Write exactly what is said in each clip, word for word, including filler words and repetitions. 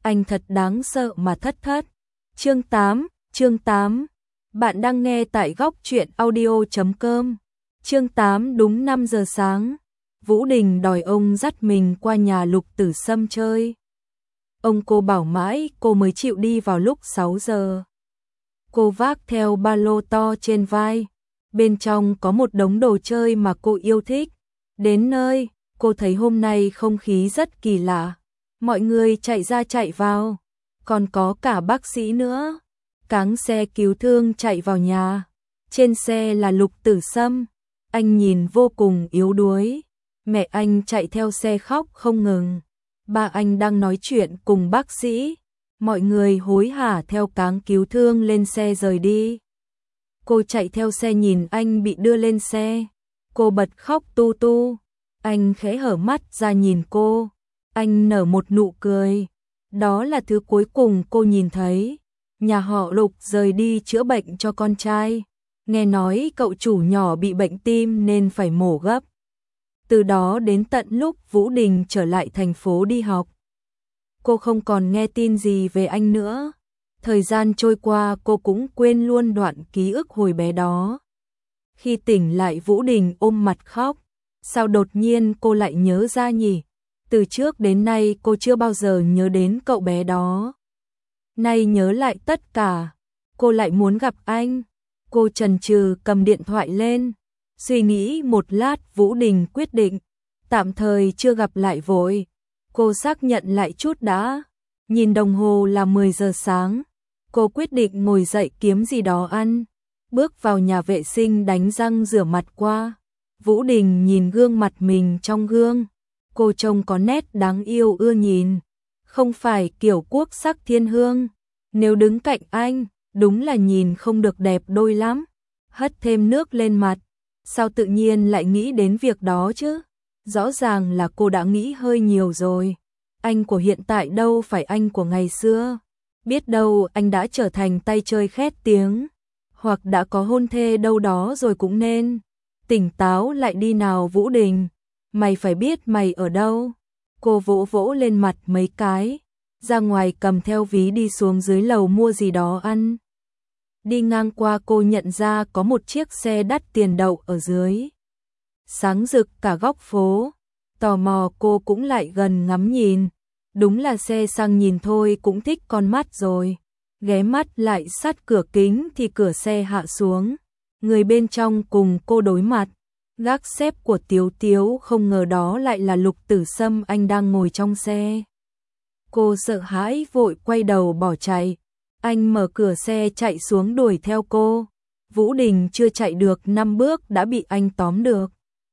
anh thật đáng sợ mà thất thất. Chương tám, chương tám. Bạn đang nghe tại góc truyện audio chấm com. Chương tám đúng năm giờ sáng. Vũ Đình đòi ông dắt mình qua nhà Lục Tử Sâm chơi. Ông cô bảo mãi cô mới chịu đi vào lúc sáu giờ. Cô vác theo ba lô to trên vai. Bên trong có một đống đồ chơi mà cô yêu thích. Đến nơi, cô thấy hôm nay không khí rất kỳ lạ. Mọi người chạy ra chạy vào. Còn có cả bác sĩ nữa. Cáng xe cứu thương chạy vào nhà. Trên xe là Lục Tử Sâm. Anh nhìn vô cùng yếu đuối. Mẹ anh chạy theo xe khóc không ngừng. Ba anh đang nói chuyện cùng bác sĩ. Mọi người hối hả theo cáng cứu thương lên xe rời đi. Cô chạy theo xe nhìn anh bị đưa lên xe. Cô bật khóc tu tu. Anh khẽ hở mắt ra nhìn cô. Anh nở một nụ cười. Đó là thứ cuối cùng cô nhìn thấy. Nhà họ Lục rời đi chữa bệnh cho con trai. Nghe nói cậu chủ nhỏ bị bệnh tim nên phải mổ gấp. Từ đó đến tận lúc Vũ Đình trở lại thành phố đi học, cô không còn nghe tin gì về anh nữa. Thời gian trôi qua cô cũng quên luôn đoạn ký ức hồi bé đó. Khi tỉnh lại Vũ Đình ôm mặt khóc. Sao đột nhiên cô lại nhớ ra nhỉ? Từ trước đến nay cô chưa bao giờ nhớ đến cậu bé đó. Nay nhớ lại tất cả, cô lại muốn gặp anh. Cô chần chừ cầm điện thoại lên. Suy nghĩ một lát Vũ Đình quyết định. Tạm thời chưa gặp lại vội. Cô xác nhận lại chút đã. Nhìn đồng hồ là mười giờ sáng. Cô quyết định ngồi dậy kiếm gì đó ăn. Bước vào nhà vệ sinh đánh răng rửa mặt qua. Vũ Đình nhìn gương mặt mình trong gương. Cô trông có nét đáng yêu ưa nhìn. Không phải kiểu quốc sắc thiên hương. Nếu đứng cạnh anh, đúng là nhìn không được đẹp đôi lắm. Hất thêm nước lên mặt. Sao tự nhiên lại nghĩ đến việc đó chứ? Rõ ràng là cô đã nghĩ hơi nhiều rồi. Anh của hiện tại đâu phải anh của ngày xưa. Biết đâu anh đã trở thành tay chơi khét tiếng. Hoặc đã có hôn thê đâu đó rồi cũng nên. Tỉnh táo lại đi nào Vũ Đình. Mày phải biết mày ở đâu. Cô vỗ vỗ lên mặt mấy cái. Ra ngoài cầm theo ví đi xuống dưới lầu mua gì đó ăn. Đi ngang qua cô nhận ra có một chiếc xe đắt tiền đậu ở dưới. Sáng rực cả góc phố. Tò mò cô cũng lại gần ngắm nhìn. Đúng là xe xăng nhìn thôi cũng thích con mắt rồi. Ghé mắt lại sát cửa kính thì cửa xe hạ xuống. Người bên trong cùng cô đối mặt. Gác xếp của Tiếu Tiếu không ngờ đó lại là Lục Tử Sâm anh đang ngồi trong xe. Cô sợ hãi vội quay đầu bỏ chạy. Anh mở cửa xe chạy xuống đuổi theo cô. Vũ Đình chưa chạy được năm bước đã bị anh tóm được.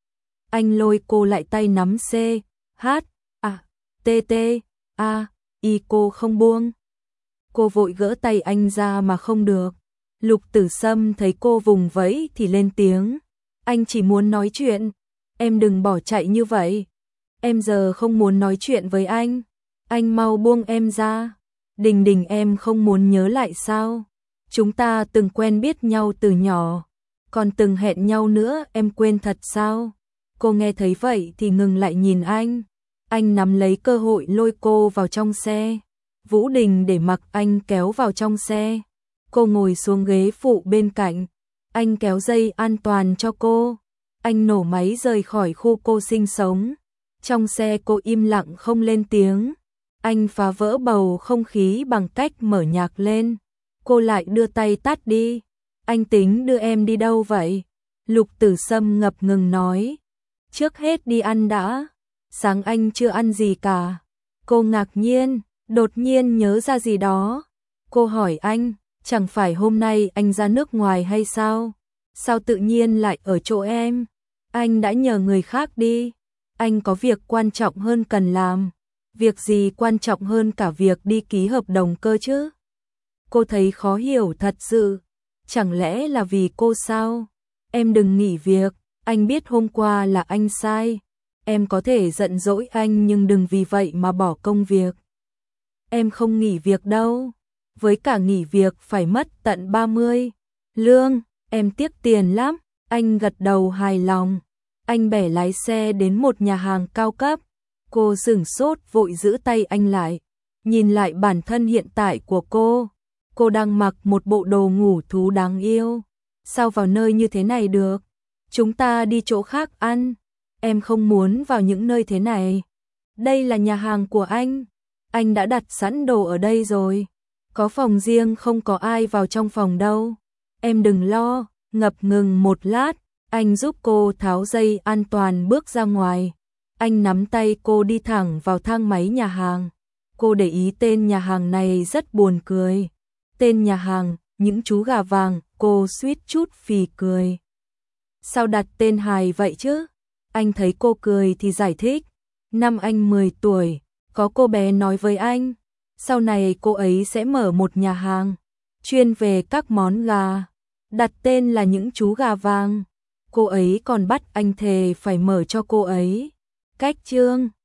Anh lôi cô lại tay nắm C, H, A, T, T, A, Y cô không buông. Cô vội gỡ tay anh ra mà không được. Lục Tử Sâm thấy cô vùng vẫy thì lên tiếng. Anh chỉ muốn nói chuyện. Em đừng bỏ chạy như vậy. Em giờ không muốn nói chuyện với anh. Anh mau buông em ra. Đình Đình em không muốn nhớ lại sao? Chúng ta từng quen biết nhau từ nhỏ. Còn từng hẹn nhau nữa em quên thật sao? Cô nghe thấy vậy thì ngừng lại nhìn anh. Anh nắm lấy cơ hội lôi cô vào trong xe. Vũ Đình để mặc anh kéo vào trong xe. Cô ngồi xuống ghế phụ bên cạnh. Anh kéo dây an toàn cho cô. Anh nổ máy rời khỏi khu cô sinh sống. Trong xe cô im lặng không lên tiếng. Anh phá vỡ bầu không khí bằng cách mở nhạc lên. Cô lại đưa tay tắt đi. Anh tính đưa em đi đâu vậy? Lục Tử Sâm ngập ngừng nói. Trước hết đi ăn đã. Sáng anh chưa ăn gì cả. Cô ngạc nhiên, đột nhiên nhớ ra gì đó. Cô hỏi anh, chẳng phải hôm nay anh ra nước ngoài hay sao? Sao tự nhiên lại ở chỗ em? Anh đã nhờ người khác đi. Anh có việc quan trọng hơn cần làm. Việc gì quan trọng hơn cả việc đi ký hợp đồng cơ chứ? Cô thấy khó hiểu thật sự. Chẳng lẽ là vì cô sao? Em đừng nghỉ việc. Anh biết hôm qua là anh sai. Em có thể giận dỗi anh nhưng đừng vì vậy mà bỏ công việc. Em không nghỉ việc đâu. Với cả nghỉ việc phải mất tận ba mươi. Lương, em tiếc tiền lắm. Anh gật đầu hài lòng. Anh bẻ lái xe đến một nhà hàng cao cấp. Cô sửng sốt vội giữ tay anh lại. Nhìn lại bản thân hiện tại của cô, cô đang mặc một bộ đồ ngủ thú đáng yêu. Sao vào nơi như thế này được? Chúng ta đi chỗ khác ăn. Em không muốn vào những nơi thế này. Đây là nhà hàng của anh. Anh đã đặt sẵn đồ ở đây rồi. Có phòng riêng, không có ai vào trong phòng đâu. Em đừng lo. Ngập ngừng một lát, anh giúp cô tháo dây an toàn bước ra ngoài. Anh nắm tay cô đi thẳng vào thang máy nhà hàng. Cô để ý tên nhà hàng này rất buồn cười. Tên nhà hàng, những chú gà vàng, cô suýt chút phì cười. Sao đặt tên hài vậy chứ? Anh thấy cô cười thì giải thích. Năm anh mười tuổi, có cô bé nói với anh, sau này cô ấy sẽ mở một nhà hàng, chuyên về các món gà. Đặt tên là những chú gà vàng. Cô ấy còn bắt anh thề phải mở cho cô ấy. Cách chương